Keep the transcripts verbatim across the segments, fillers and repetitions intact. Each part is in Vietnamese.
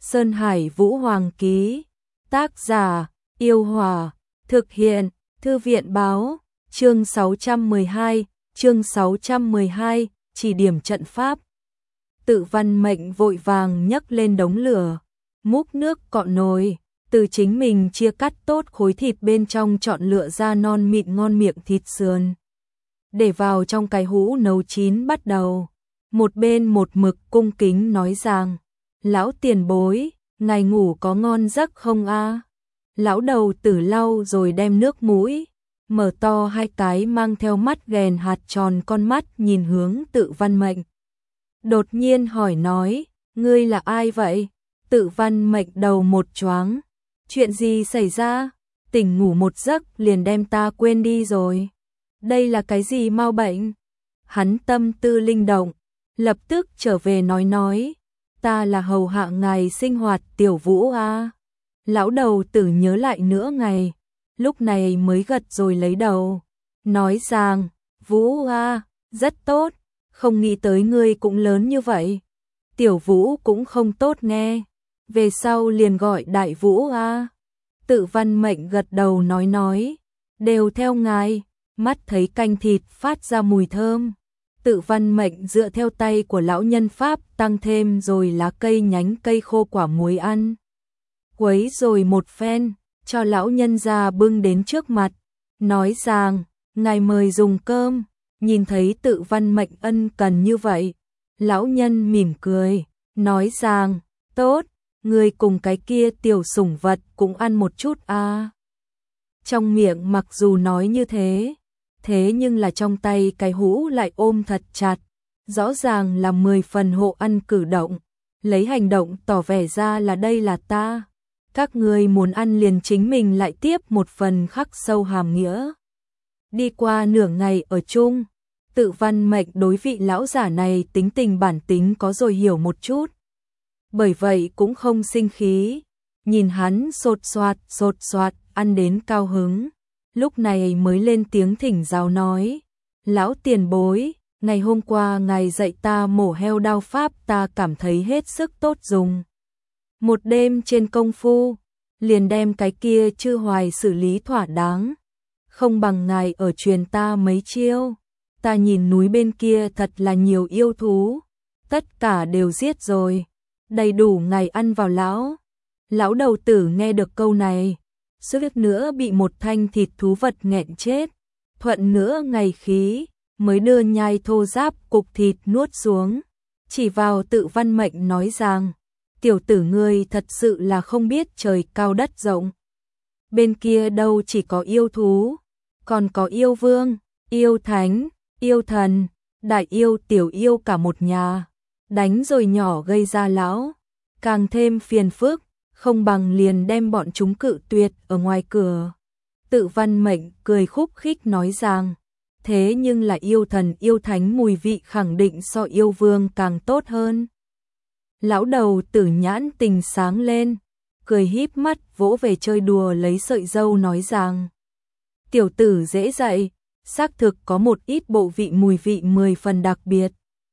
Sơn Hải Vũ Hoàng ký. Tác giả, Yêu Hòa. Thực hiện, Thư viện Báo. Chương sáu trăm mười hai, chương sáu trăm mười hai, chỉ điểm trận pháp. Tự Văn Mệnh vội vàng nhấc lên đống lửa, múc nước cọn nồi, từ chính mình chia cắt tốt khối thịt bên trong chọn lựa ra non mịn ngon miệng thịt sườn. Để vào trong cái hũ nấu chín bắt đầu. Một bên một mực cung kính nói rằng, lão tiền bối, ngài ngủ có ngon giấc không a? Lão đầu tử lau rồi đem nước mũi, mở to hai cái mang theo mắt ghèn hạt tròn con mắt nhìn hướng Tự Văn Mệnh. Đột nhiên hỏi nói, ngươi là ai vậy? Tự Văn Mệnh đầu một choáng. Chuyện gì xảy ra? Tỉnh ngủ một giấc liền đem ta quên đi rồi. Đây là cái gì mau bệnh? Hắn tâm tư linh động, lập tức trở về nói nói, ta là hầu hạ ngài sinh hoạt Tiểu Vũ a. Lão đầu tử nhớ lại nửa ngày, lúc này mới gật rồi lấy đầu, nói rằng, Vũ a, rất tốt, không nghĩ tới ngươi cũng lớn như vậy. Tiểu Vũ cũng không tốt nghe, về sau liền gọi Đại Vũ a. Tự Văn Mệnh gật đầu nói nói, đều theo ngài. Mắt thấy canh thịt phát ra mùi thơm, Tự Văn Mệnh dựa theo tay của lão nhân Pháp tăng thêm rồi lá cây nhánh cây khô quả muối ăn. Quấy rồi một phen, cho lão nhân ra bưng đến trước mặt, nói rằng, ngài mời dùng cơm. Nhìn thấy Tự Văn Mệnh ân cần như vậy, lão nhân mỉm cười, nói rằng, tốt, người cùng cái kia tiểu sủng vật cũng ăn một chút a. Trong miệng mặc dù nói như thế, thế nhưng là trong tay cái hũ lại ôm thật chặt, rõ ràng là mười phần hộ ăn cử động, lấy hành động tỏ vẻ ra là đây là ta. Các ngươi muốn ăn liền chính mình lại tiếp một phần khắc sâu hàm nghĩa. Đi qua nửa ngày ở chung, Tự Văn Mệnh đối vị lão giả này tính tình bản tính có rồi hiểu một chút. Bởi vậy cũng không sinh khí, nhìn hắn sột soạt sột soạt ăn đến cao hứng. Lúc này mới lên tiếng thỉnh giáo nói, lão tiền bối, ngày hôm qua ngài dạy ta mổ heo đao pháp ta cảm thấy hết sức tốt dùng. Một đêm trên công phu, liền đem cái kia Chư Hoài xử lý thỏa đáng. Không bằng ngài ở truyền ta mấy chiêu, ta nhìn núi bên kia thật là nhiều yêu thú, tất cả đều giết rồi, đầy đủ ngài ăn vào lão. Lão đầu tử nghe được câu này, suýt nữa bị một thanh thịt thú vật nghẹn chết, thuận nữa ngày khí, mới đưa nhai thô ráp cục thịt nuốt xuống, chỉ vào Tự Văn Mệnh nói rằng, tiểu tử ngươi thật sự là không biết trời cao đất rộng. Bên kia đâu chỉ có yêu thú, còn có yêu vương, yêu thánh, yêu thần, đại yêu tiểu yêu cả một nhà, đánh rồi nhỏ gây ra lão, càng thêm phiền phức. Không bằng liền đem bọn chúng cự tuyệt ở ngoài cửa. Tự Văn Mệnh cười khúc khích nói rằng, thế nhưng là yêu thần yêu thánh mùi vị khẳng định so yêu vương càng tốt hơn. Lão đầu tử nhãn tình sáng lên, cười híp mắt vỗ về chơi đùa lấy sợi dâu nói rằng, tiểu tử dễ dạy, xác thực có một ít bộ vị mùi vị mười phần đặc biệt.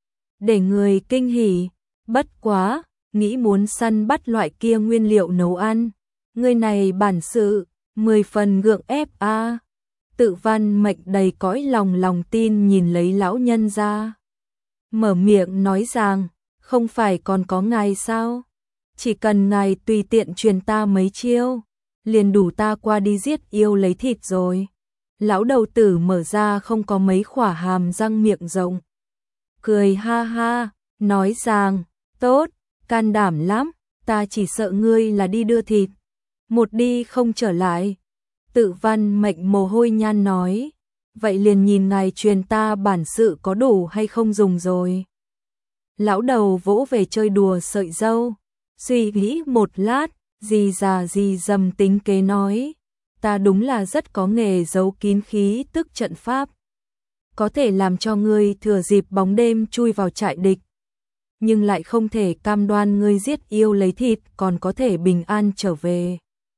Để người kinh hỉ, bất quá. Nghĩ muốn săn bắt loại kia nguyên liệu nấu ăn, người này bản sự, mười phần gượng ép a. À. Tự Văn Mệnh đầy cõi lòng lòng tin nhìn lấy lão nhân ra. Mở miệng nói rằng, không phải còn có ngài sao? Chỉ cần ngài tùy tiện truyền ta mấy chiêu, liền đủ ta qua đi giết yêu lấy thịt rồi. Lão đầu tử mở ra không có mấy khỏa hàm răng miệng rộng. Cười ha ha, nói rằng, tốt. Can đảm lắm, ta chỉ sợ ngươi là đi đưa thịt, một đi không trở lại. Tự Văn Mệnh mồ hôi nhan nói, vậy liền nhìn ngài truyền ta bản sự có đủ hay không dùng rồi. Lão đầu vỗ về chơi đùa sợi dâu, suy nghĩ một lát, gì già gì dầm tính kế nói, ta đúng là rất có nghề giấu kín khí tức trận pháp, có thể làm cho ngươi thừa dịp bóng đêm chui vào trại địch. Nhưng lại không thể cam đoan ngươi giết yêu lấy thịt còn có thể bình an trở về.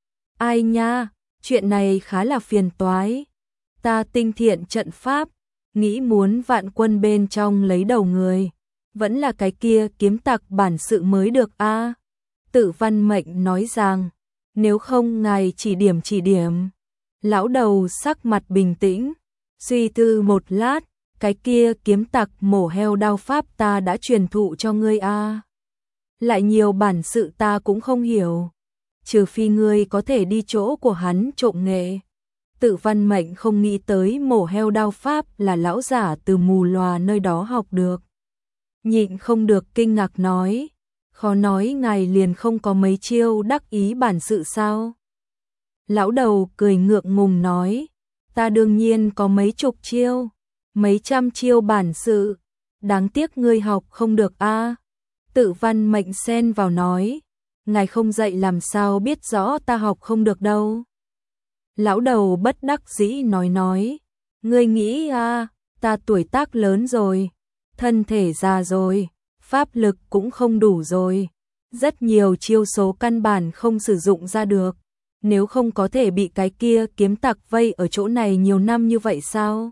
Ai nha, chuyện này khá là phiền toái. Ta tinh thiện trận pháp, nghĩ muốn vạn quân bên trong lấy đầu người, vẫn là cái kia kiếm tặc bản sự mới được a. Tự Văn Mệnh nói rằng, nếu không ngài chỉ điểm chỉ điểm. Lão đầu sắc mặt bình tĩnh, suy tư một lát, cái kia kiếm tặc mổ heo đao pháp ta đã truyền thụ cho ngươi a. À. Lại nhiều bản sự ta cũng không hiểu, trừ phi ngươi có thể đi chỗ của hắn trộm nghệ. Tự Văn Mệnh không nghĩ tới mổ heo đao pháp là lão giả từ mù lòa nơi đó học được. Nhịn không được kinh ngạc nói, khó nói ngài liền không có mấy chiêu đắc ý bản sự sao? Lão đầu cười ngượng ngùng nói, ta đương nhiên có mấy chục chiêu, mấy trăm chiêu bản sự, đáng tiếc ngươi học không được a. À. Tự Văn Mệnh xen vào nói, ngài không dạy làm sao biết rõ ta học không được đâu. Lão đầu bất đắc dĩ nói nói, ngươi nghĩ à, ta tuổi tác lớn rồi, thân thể già rồi, pháp lực cũng không đủ rồi, rất nhiều chiêu số căn bản không sử dụng ra được, nếu không có thể bị cái kia kiếm tặc vây ở chỗ này nhiều năm như vậy sao?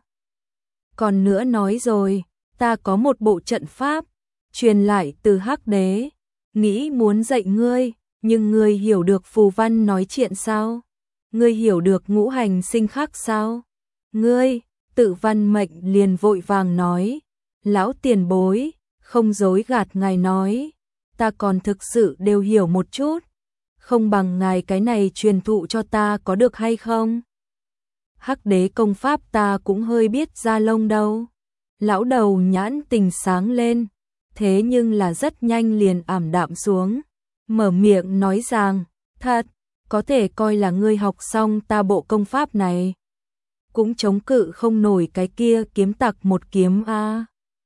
Còn nữa nói rồi, ta có một bộ trận pháp, truyền lại từ Hắc Đế, nghĩ muốn dạy ngươi, nhưng ngươi hiểu được phù văn nói chuyện sao? Ngươi hiểu được ngũ hành sinh khắc sao? Ngươi, Tự Văn Mệnh liền vội vàng nói, lão tiền bối, không dối gạt ngài nói, ta còn thực sự đều hiểu một chút, không bằng ngài cái này truyền thụ cho ta có được hay không? Hắc Đế công pháp ta cũng hơi biết ra lông đâu. Lão đầu nhãn tình sáng lên, thế nhưng là rất nhanh liền ảm đạm xuống, mở miệng nói rằng, thật, có thể coi là ngươi học xong ta bộ công pháp này, cũng chống cự không nổi cái kia kiếm tặc một kiếm a. À.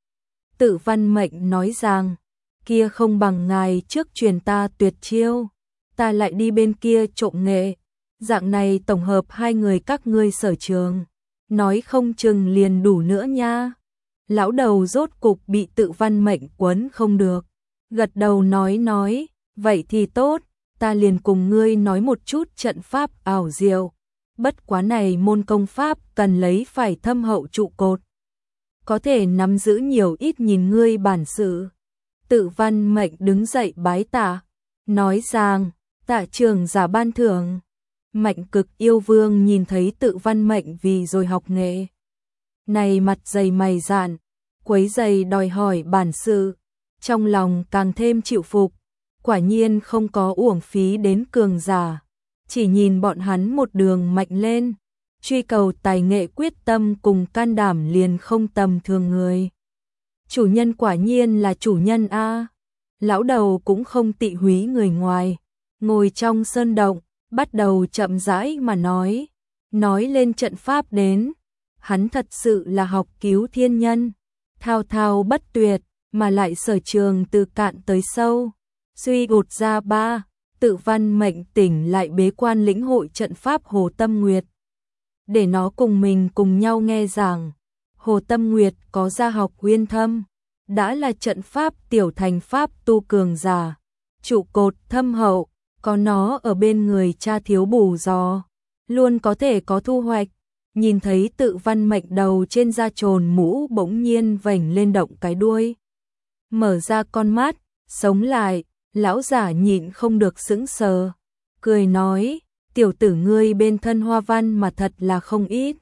Tự Văn Mệnh nói rằng, kia không bằng ngài trước truyền ta tuyệt chiêu, ta lại đi bên kia trộm nghệ, dạng này tổng hợp hai người các ngươi sở trường, nói không chừng liền đủ nữa nha. Lão đầu rốt cục bị Tự Văn Mệnh quấn không được, gật đầu nói nói, vậy thì tốt, ta liền cùng ngươi nói một chút trận pháp ảo diệu, bất quá này môn công pháp cần lấy phải thâm hậu trụ cột, có thể nắm giữ nhiều ít nhìn ngươi bản sự. Tự Văn Mệnh đứng dậy bái tạ, nói rằng, tạ trường giả ban thưởng. Mạnh Cực Yêu Vương nhìn thấy Tự Văn Mệnh vì rồi học nghệ, này mặt dày mày dạn, quấy giày đòi hỏi bản sự, trong lòng càng thêm chịu phục, quả nhiên không có uổng phí đến cường giả, chỉ nhìn bọn hắn một đường mạnh lên, truy cầu tài nghệ quyết tâm cùng can đảm liền không tầm thường người. Chủ nhân quả nhiên là chủ nhân a. Lão đầu cũng không tị húy người ngoài, ngồi trong sơn động, bắt đầu chậm rãi mà nói, nói lên trận pháp đến, hắn thật sự là học cứu thiên nhân, thao thao bất tuyệt, mà lại sở trường từ cạn tới sâu, suy gột ra ba. Tự Văn Mệnh tỉnh lại bế quan lĩnh hội trận pháp Hồ Tâm Nguyệt, để nó cùng mình cùng nhau nghe giảng. Hồ Tâm Nguyệt có gia học uyên thâm, đã là trận pháp tiểu thành pháp tu cường giả, trụ cột thâm hậu, có nó ở bên người cha thiếu bù giò, luôn có thể có thu hoạch. Nhìn thấy Tự Văn Mệnh đầu trên da trồn mũ bỗng nhiên vểnh lên động cái đuôi, mở ra con mắt, sống lại, lão giả nhịn không được sững sờ, cười nói, tiểu tử ngươi bên thân hoa văn mà thật là không ít.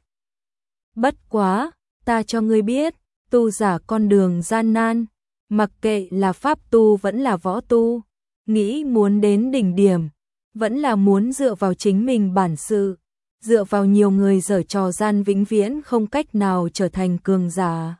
Bất quá, ta cho ngươi biết, tu giả con đường gian nan, mặc kệ là pháp tu vẫn là võ tu, nghĩ muốn đến đỉnh điểm, vẫn là muốn dựa vào chính mình bản sự, dựa vào nhiều người giở trò gian vĩnh viễn không cách nào trở thành cường giả.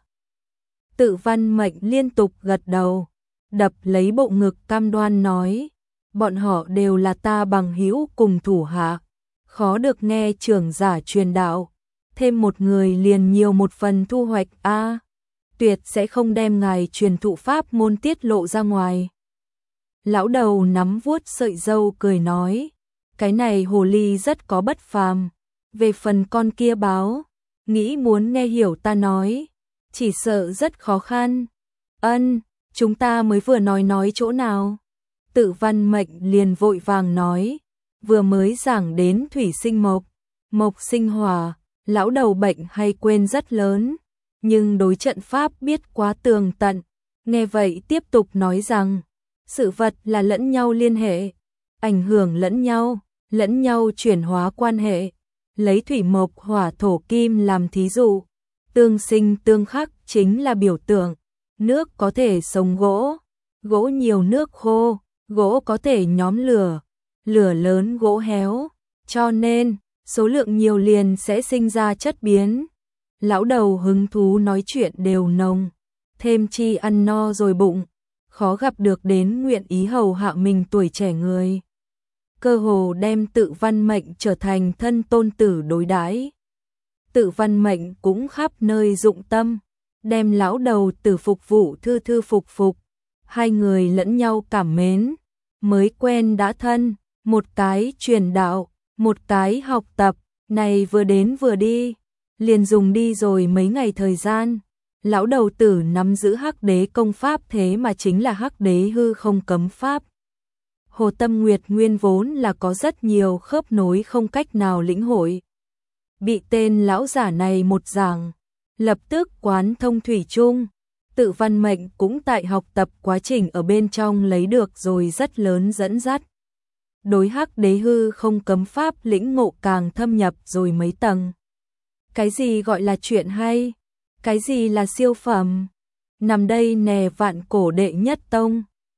Tự Văn Mệnh liên tục gật đầu, đập lấy bộ ngực cam đoan nói, bọn họ đều là ta bằng hữu cùng thủ hạ, khó được nghe trưởng giả truyền đạo, thêm một người liền nhiều một phần thu hoạch a, tuyệt sẽ không đem ngài truyền thụ pháp môn tiết lộ ra ngoài. Lão đầu nắm vuốt sợi râu cười nói, cái này hồ ly rất có bất phàm, về phần con kia báo, nghĩ muốn nghe hiểu ta nói, chỉ sợ rất khó khăn. Ân, chúng ta mới vừa nói nói chỗ nào? Tự Văn Mệnh liền vội vàng nói, vừa mới giảng đến thủy sinh mộc, mộc sinh hỏa, lão đầu bệnh hay quên rất lớn, nhưng đối trận pháp biết quá tường tận, nghe vậy tiếp tục nói rằng, Sự vật là lẫn nhau liên hệ, ảnh hưởng lẫn nhau, lẫn nhau chuyển hóa quan hệ. Lấy thủy mộc hỏa thổ kim làm thí dụ, tương sinh tương khắc chính là biểu tượng. Nước có thể sống gỗ, gỗ nhiều nước khô, gỗ có thể nhóm lửa, lửa lớn gỗ héo, cho nên số lượng nhiều liền sẽ sinh ra chất biến. Lão đầu hứng thú nói chuyện đều nồng, thêm chi ăn no rồi bụng, khó gặp được đến nguyện ý hầu hạ mình tuổi trẻ người. Cơ hồ đem Tự Văn Mệnh trở thành thân tôn tử đối đãi. Tự Văn Mệnh cũng khắp nơi dụng tâm, đem lão đầu tử phục vụ thư thư phục phục. Hai người lẫn nhau cảm mến, mới quen đã thân, một cái truyền đạo, một cái học tập, này vừa đến vừa đi, liền dùng đi rồi mấy ngày thời gian. Lão đầu tử nắm giữ Hắc Đế công pháp thế mà chính là Hắc Đế hư không cấm pháp. Hồ Tâm Nguyệt nguyên vốn là có rất nhiều khớp nối không cách nào lĩnh hội. Bị tên lão giả này một giảng, lập tức quán thông thủy chung. Tự Văn Mệnh cũng tại học tập quá trình ở bên trong lấy được rồi rất lớn dẫn dắt. Đối Hắc Đế hư không cấm pháp lĩnh ngộ càng thâm nhập rồi mấy tầng. Cái gì gọi là chuyện hay? Cái gì là siêu phẩm? Nằm đây nè vạn cổ đệ nhất tông.